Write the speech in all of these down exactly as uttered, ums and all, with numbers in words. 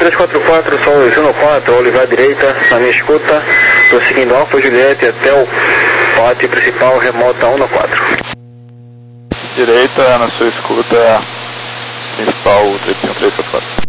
três quatro quatro, Sol Juno quatro, Oliver à direita, na minha escuta, prosseguindo Alfa Juliette até o pátio principal, remota um no quatro. Direita, na sua escuta, principal, três um três quatro quatro.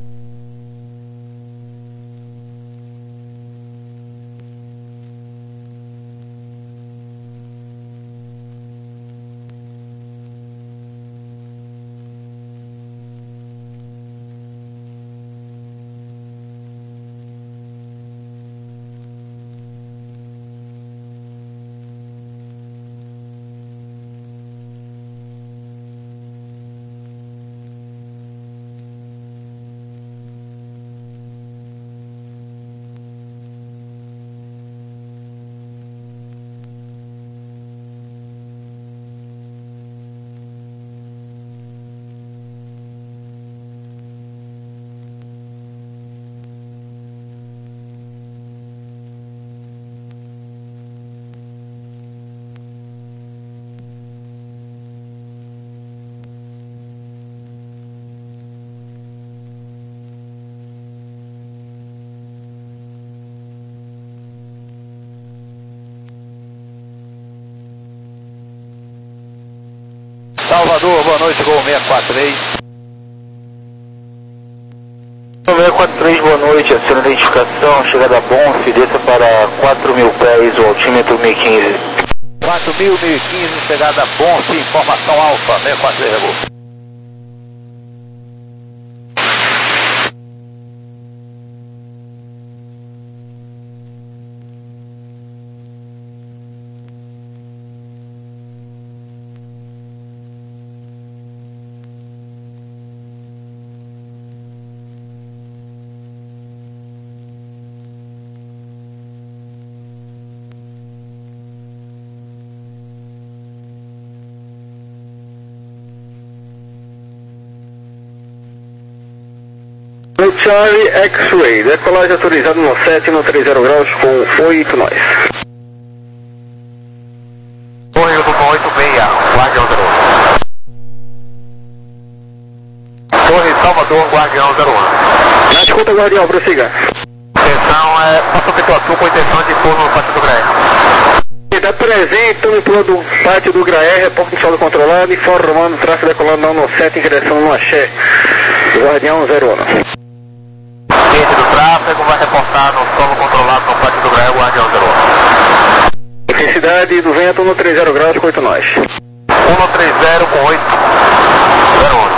Salvador, boa noite, Gol seiscentos e quarenta e três. seiscentos e quarenta e três, boa noite, aciona a identificação, chegada Bonf, desça para quatro mil pés, o altímetro mil e quinze. quatro mil, mil e quinze, chegada Bonf, informação Alfa, seiscentos e quarenta e três, Gol. No Charlie X-Ray, decolagem autorizada no sete no trinta graus com oito nós. Torre com oito seis, Guardião zero um. Torre Salvador, Guardião zero um. Na escuta, Guardião, prossiga. Intenção é Passo Pituaçu com intenção de pulo no pátio do Graé. Da presente, no pulo do pátio do Graé, reporte solo controlado, informando tráfego decolando não no sete em direção no Axé. Guardião zero um. Ciente do tráfego, vai reportar no solo controlado no pátio do Graé, Guardião zero um. Intensidade do vento no trinta graus com oito nós. um no trinta com oito, zero um.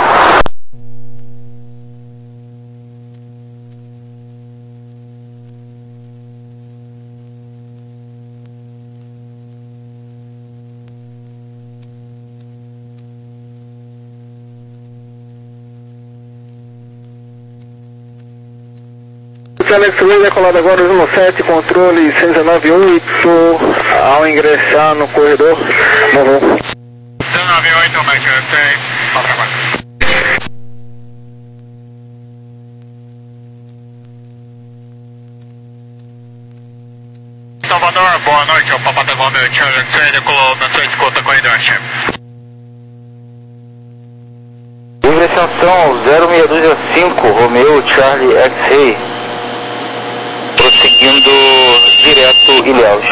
Alex Ray, decolado agora no sete, controle cento e dezenove ponto oito, ao ingressar no corredor, morreu. cento e dezenove ponto oito, mais seis, para trabalho. Salvador, boa noite, o Papa Devon Charlie X-Ray, decolou na sua escuta, corredor chefe. Livre ascensão zero seis dois cinco, Romeo Charlie X-Ray, prosseguindo direto Ilhéus.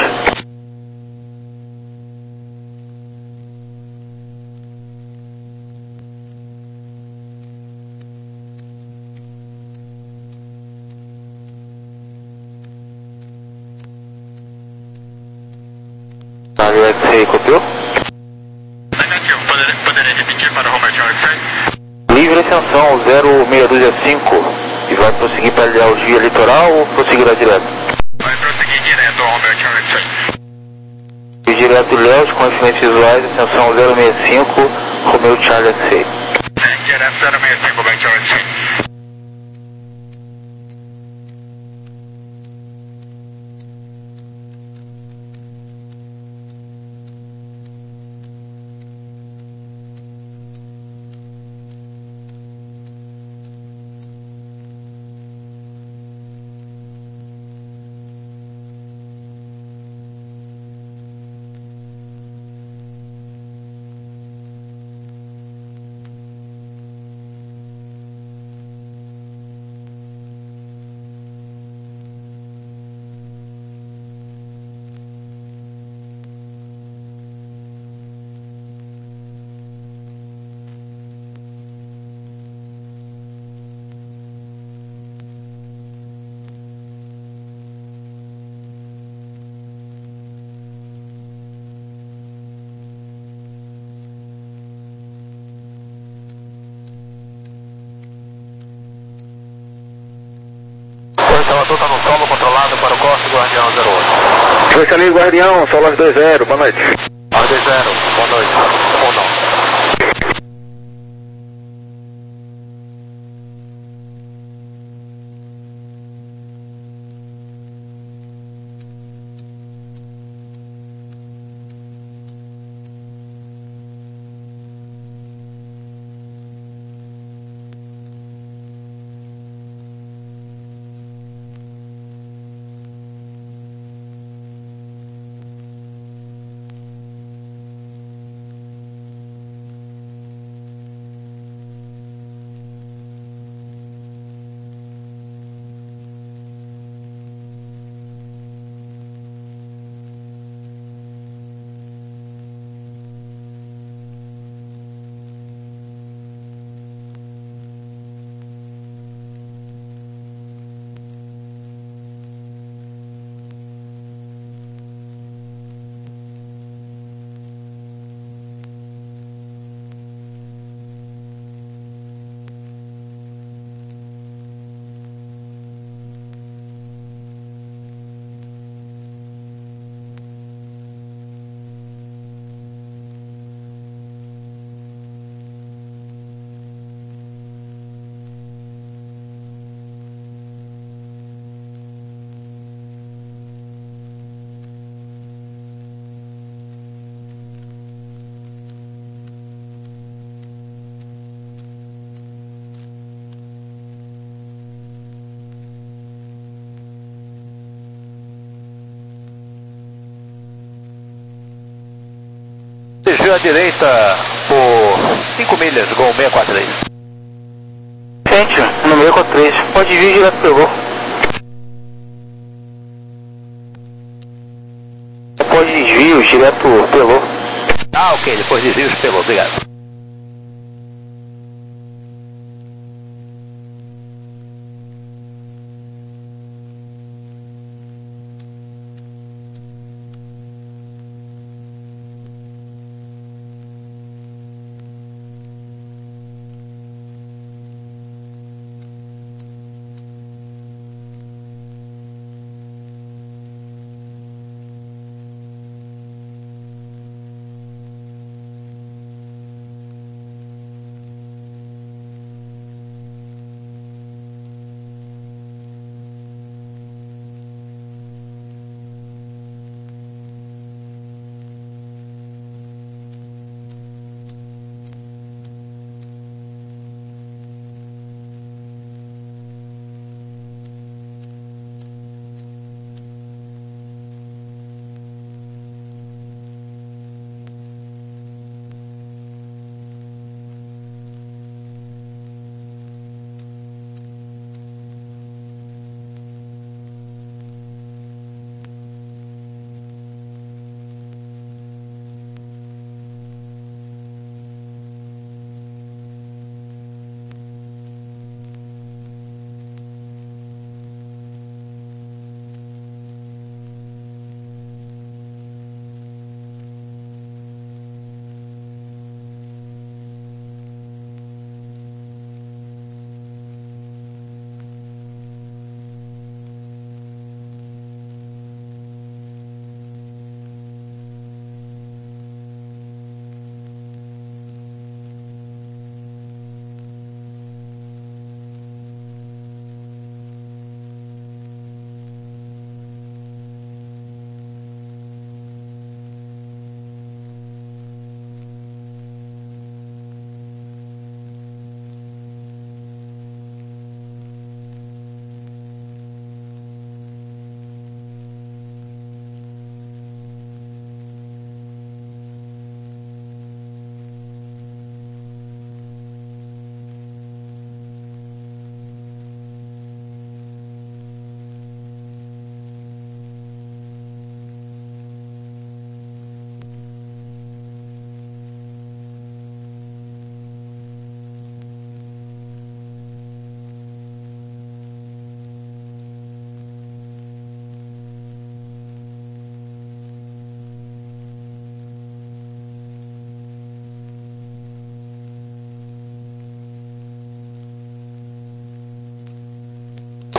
Charlie X-Ray, copiou? Negativo, poderia, poderia repetir para o Romeo Charlie X-Ray? Livre ascensão zero seis dois cinco, e vai prosseguir para Ilhéus via litoral ou prosseguirá direto? Vai prosseguir direto ao Romeo Charlie X-Ray. E direto Ilhéus com influências visuais, ascensão zero seis cinco, Romeo Charlie X-Ray. Sim, direto zero seis cinco, Romeo Charlie X-Ray. consulta no solo controlado para o corte do Guardião zero oito. Foi ali, Guardião, solo dois zero, boa noite. dois zero, boa noite. Ou não. Desvio à direita por cinco milhas, Gol seis quatro três. Gente, no seis quatro três, pode vir direto pro Gol. Pode desvio direto pro Gol. Ah, ok, depois desvios pelo, obrigado.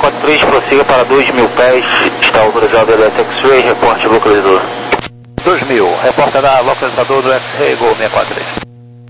quatro três, prossiga para dois mil pés, está autorizado o X-Ray, reporte localizador. dois mil, reporta da localizador do X-Ray, Gol seis quatro três.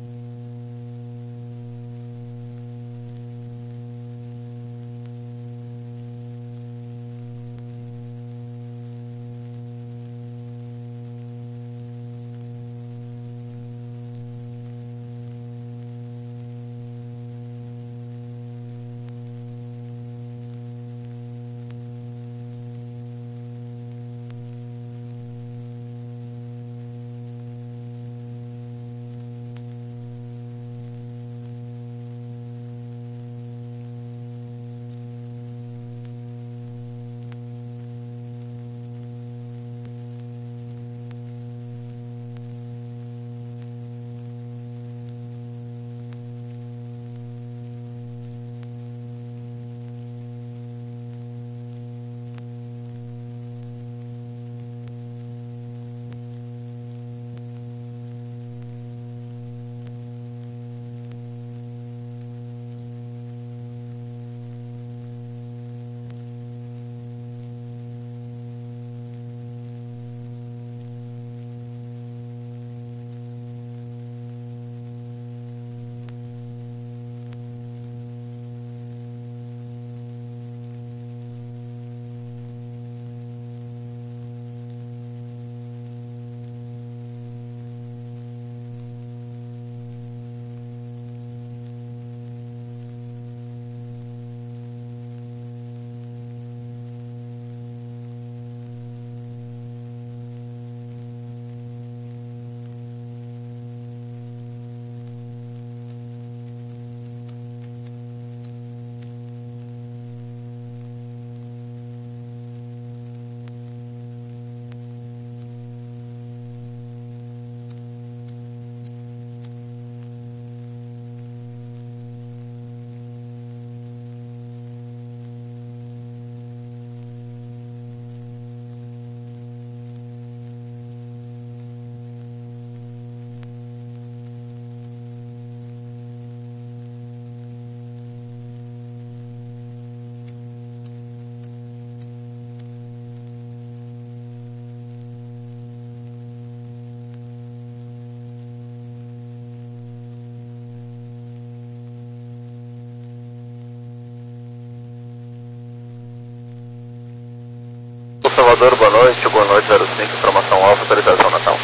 Salvador, boa noite, boa noite, zero cinco, informação alfa, autorização Natal.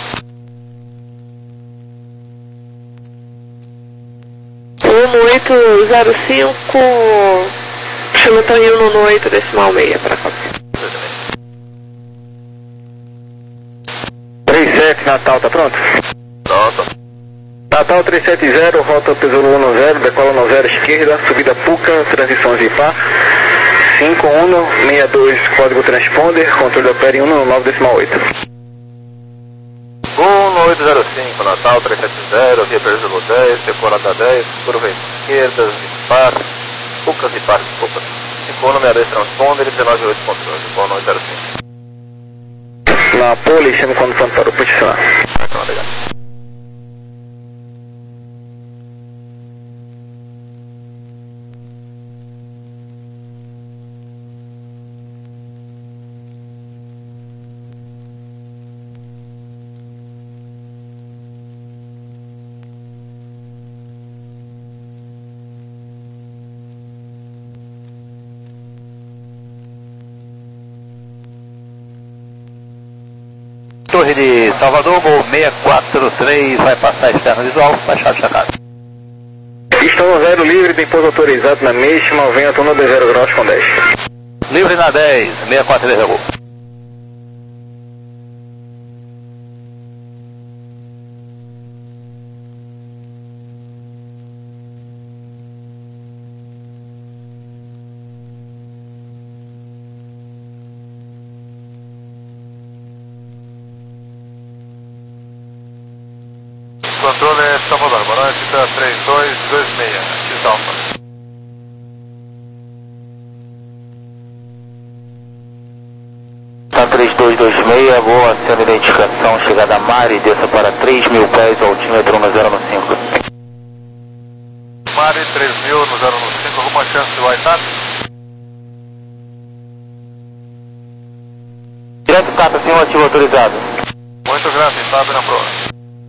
um oito zero cinco, Hamilton Rio no oito, decimal meia, para cá. trinta e sete, Natal, tá pronto? Pronto. Natal trezentos e setenta, rota Tesouro um zero, decola no zero esquerda, subida Puca, transições de par. cinco um seis dois, código transponder, controle opera em um nove decimal oito. um oito zero cinco, Natal trezentos e setenta, via Tesouro dez, decolada dez, curva esquerda, de par, Pucas e par, desculpa. cinco um seis dois, transponder, dezenove oito, controle, um oito zero cinco. Na pole, chama quando pronto para o posicionar. Então, legal. Torre de Salvador, Gol seis quatro três, vai passar externo visual, baixar de chacada. Pista um zero livre, tem pouso autorizado na mesma, vento no zero graus com dez. Livre na dez, seis quatro três é Gol. Controle Salvador, boa noite, três dois dois seis, X Alfa. Tá três dois dois seis, boa, sendo identificação, chegada a Mari, desça para três mil pés, altímetro no zero cinco. Mari três mil no zero cinco, alguma chance de white-up? Quebec, Tata, afirmativo autorizado. Muito grande, sabe na prova.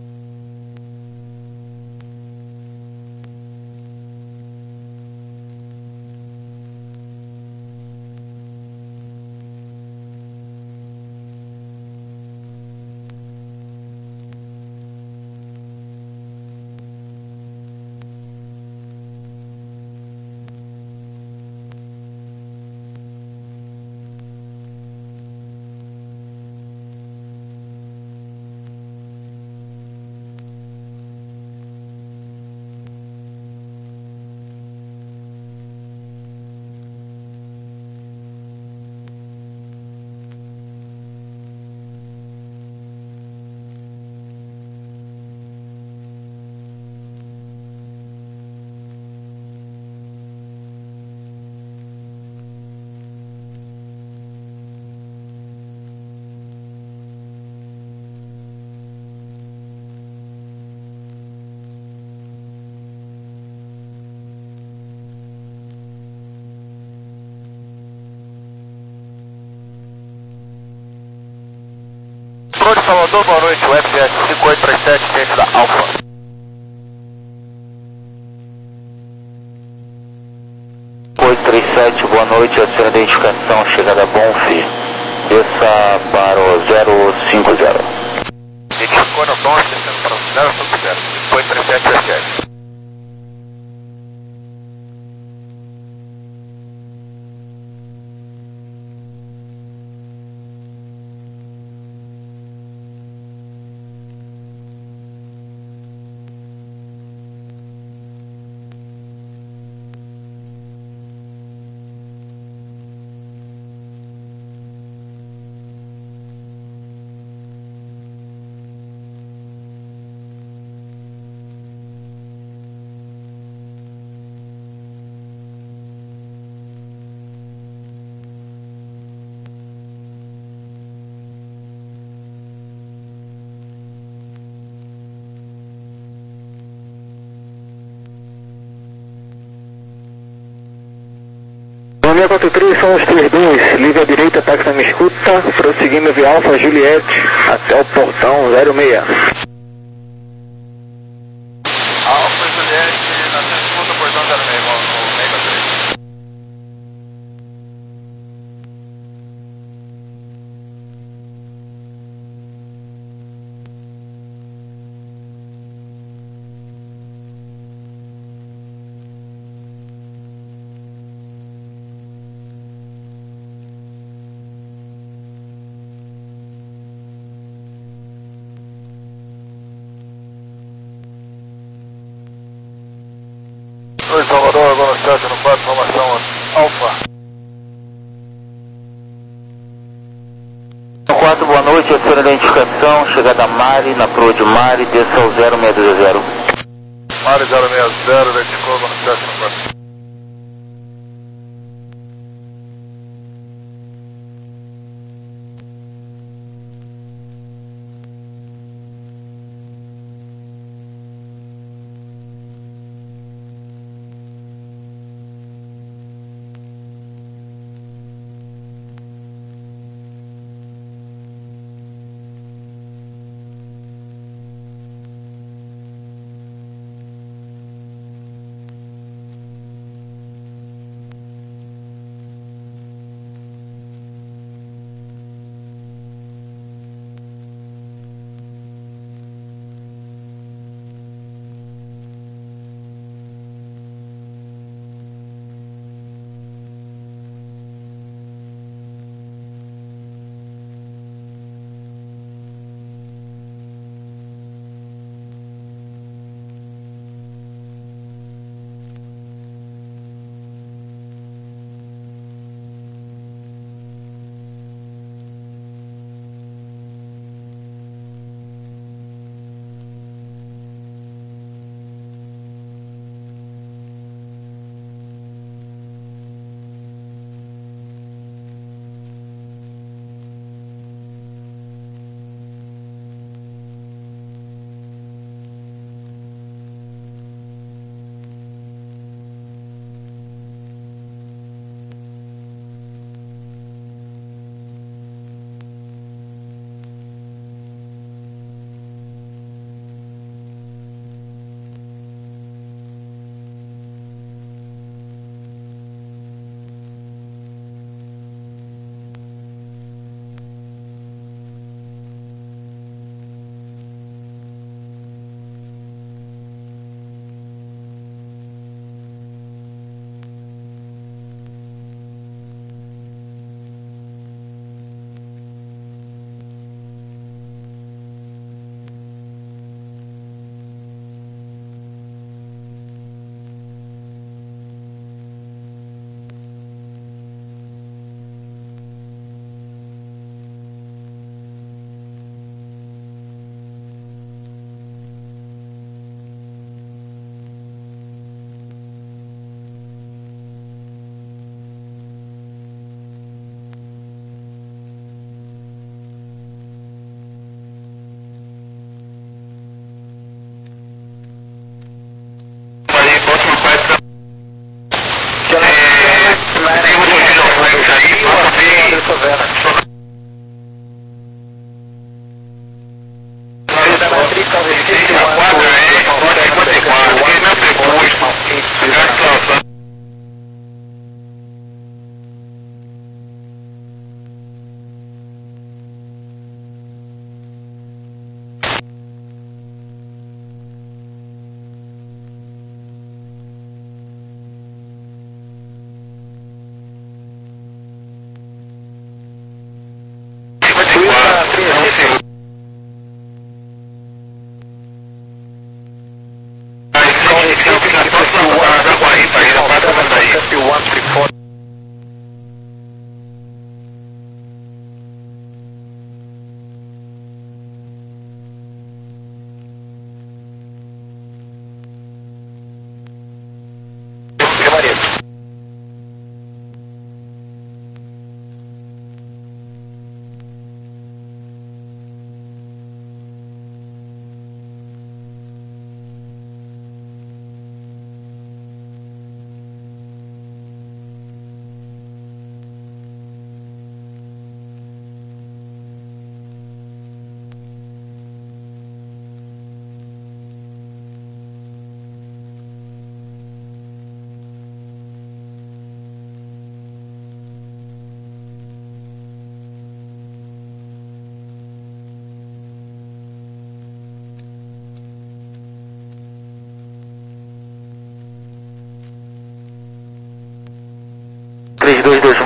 Controle Salvador, boa noite, o F J cinco oito três sete, ciente da Alfa. oito três sete, boa noite, a sua identificação, chegada Bonfi, desça para o zero cinco zero. Identificou no tom, descendo para o zero cinco zero, cinco oito três sete, F J. seis quatro três, são os três dois, liga à direita, táxi na minha escuta, prosseguindo via Alfa Juliette até o portão zero seis. Alfa Juliette, na segunda portão zero seis, no Mega três. dois Salvador, velocidade no quatro, formação Alfa. quatro, boa noite, a sua identificação, chegada Mari, na proa de Mari, desça ao zero seis zero. Mari zero seis zero, identificou velocidade no quatro.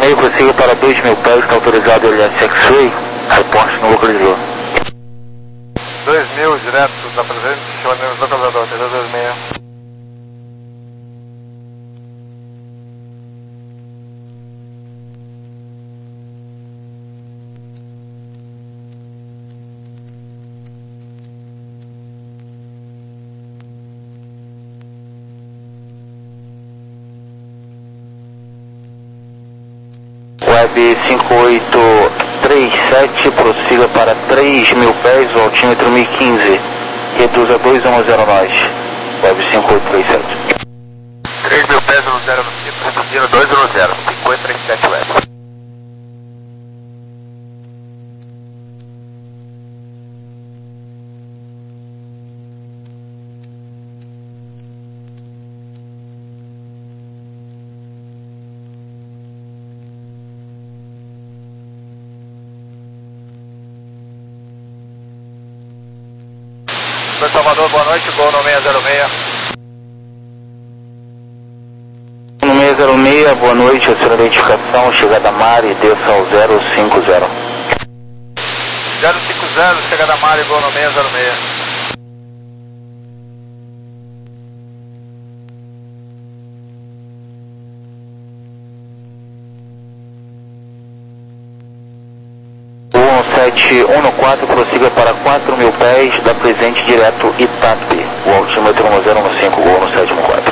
meio, prossiga para dois mil pés, está autorizado o L S X-Ray, reporte no localizador. dois mil, direto da presente, chamando o localizador, T dois seis. Web cinco oito três sete, prossiga para três mil pés, o altímetro mil e quinze. Reduza dois um zero nós. Web cinco oito três sete. três mil pés no zero no cinco, reduzindo dois um zero, cinco oito três sete Web. Salvador, boa noite, gol no seis zero seis. No seis zero seis, boa noite, a sua identificação, chegada Mari, desça ao zero cinco zero. zero cinco zero, chegada Mari, gol no seis zero seis. sete um quatro, prossiga para quatro mil pés, da presente direto Itape, o altímetro um zero um cinco, gol no sete um quatro.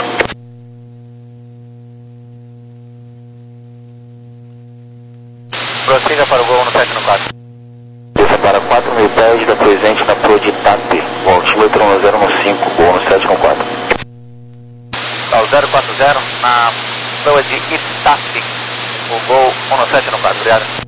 Prossiga para o gol no sete um quatro. Desça para quatro mil pés, da presente na Pro de Itape, o altímetro um zero um cinco, gol no sete um quatro. Tá, o zero quatro zero, na Pro de Itape, o gol um no sete um quatro, obrigado.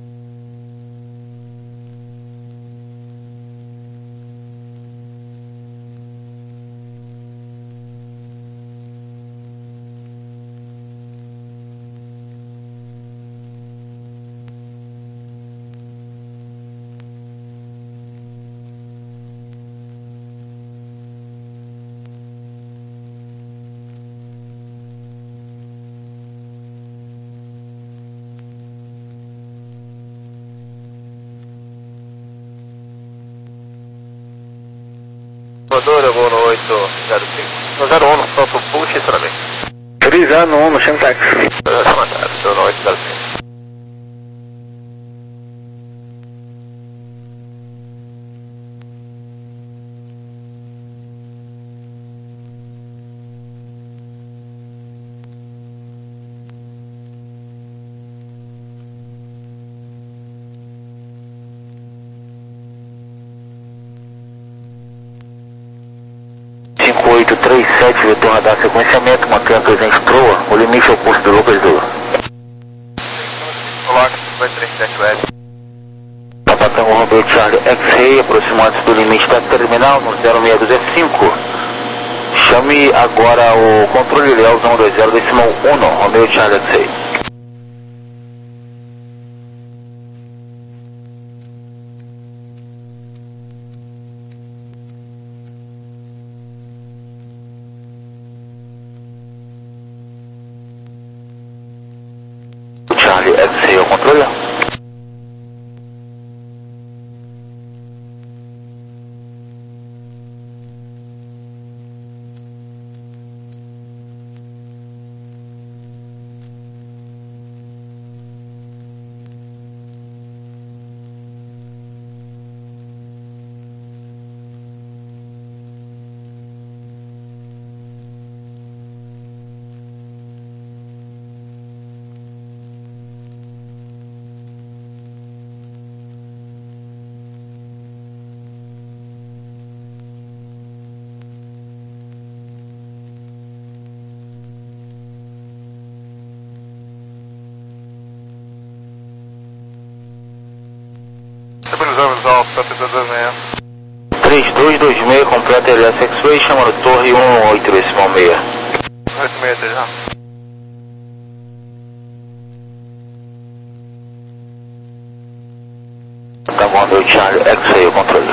Salvador, eu vou no oito zero cinco. No zero um, solta o push e travei. Autorizado no um, no Xantax. Estou no oito zero cinco. cinco oito três sete, vetor radar sequenciamento, mantenha presente proa, o limite oposto do localizador. Coloca cinco oito três sete Web. Papa Tango Romeo Charlie X-Ray, aproximando-se do limite da terminal no zero seis dois cinco. Chame agora o controle Leal um dois zero decimal um, Romeo Charlie X-Ray. Charlie X-Ray, o controle. Estabilizamos alto para T dois dois seis. três dois dois seis, completa L S X-Ray, chamando torre um oito decimal seis. oito seis três já. Tá bom, meu Charlie X-Ray, o controle.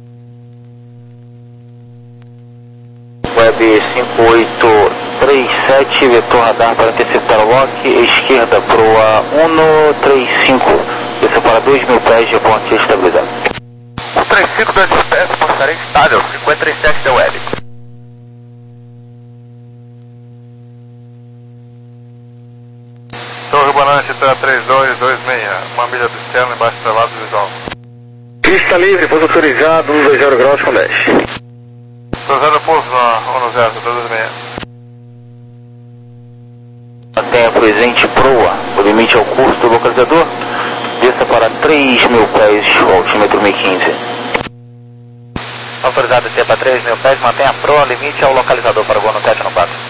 Web cinco oito três sete. sete, vetor radar para interceptar o lock, esquerda proa um três cinco, desça para dois mil pés de ponte estabilizado. um três cinco, dois mil pés, portaria estável, cinquenta e três sete da web. Torre Bonante para três dois dois seis, uma milha do externo embaixo do lado visual. Pista livre, pouso autorizado, um dois zero graus com dez. Cruzado pouso no um zero, dois seis. Mantenha presente proa, o limite ao curso do localizador, desça para três mil pés, altímetro mil e quinze. Autorizado a descer para três mil pés, mantenha a proa, limite ao localizador para o voo no sete no quatro.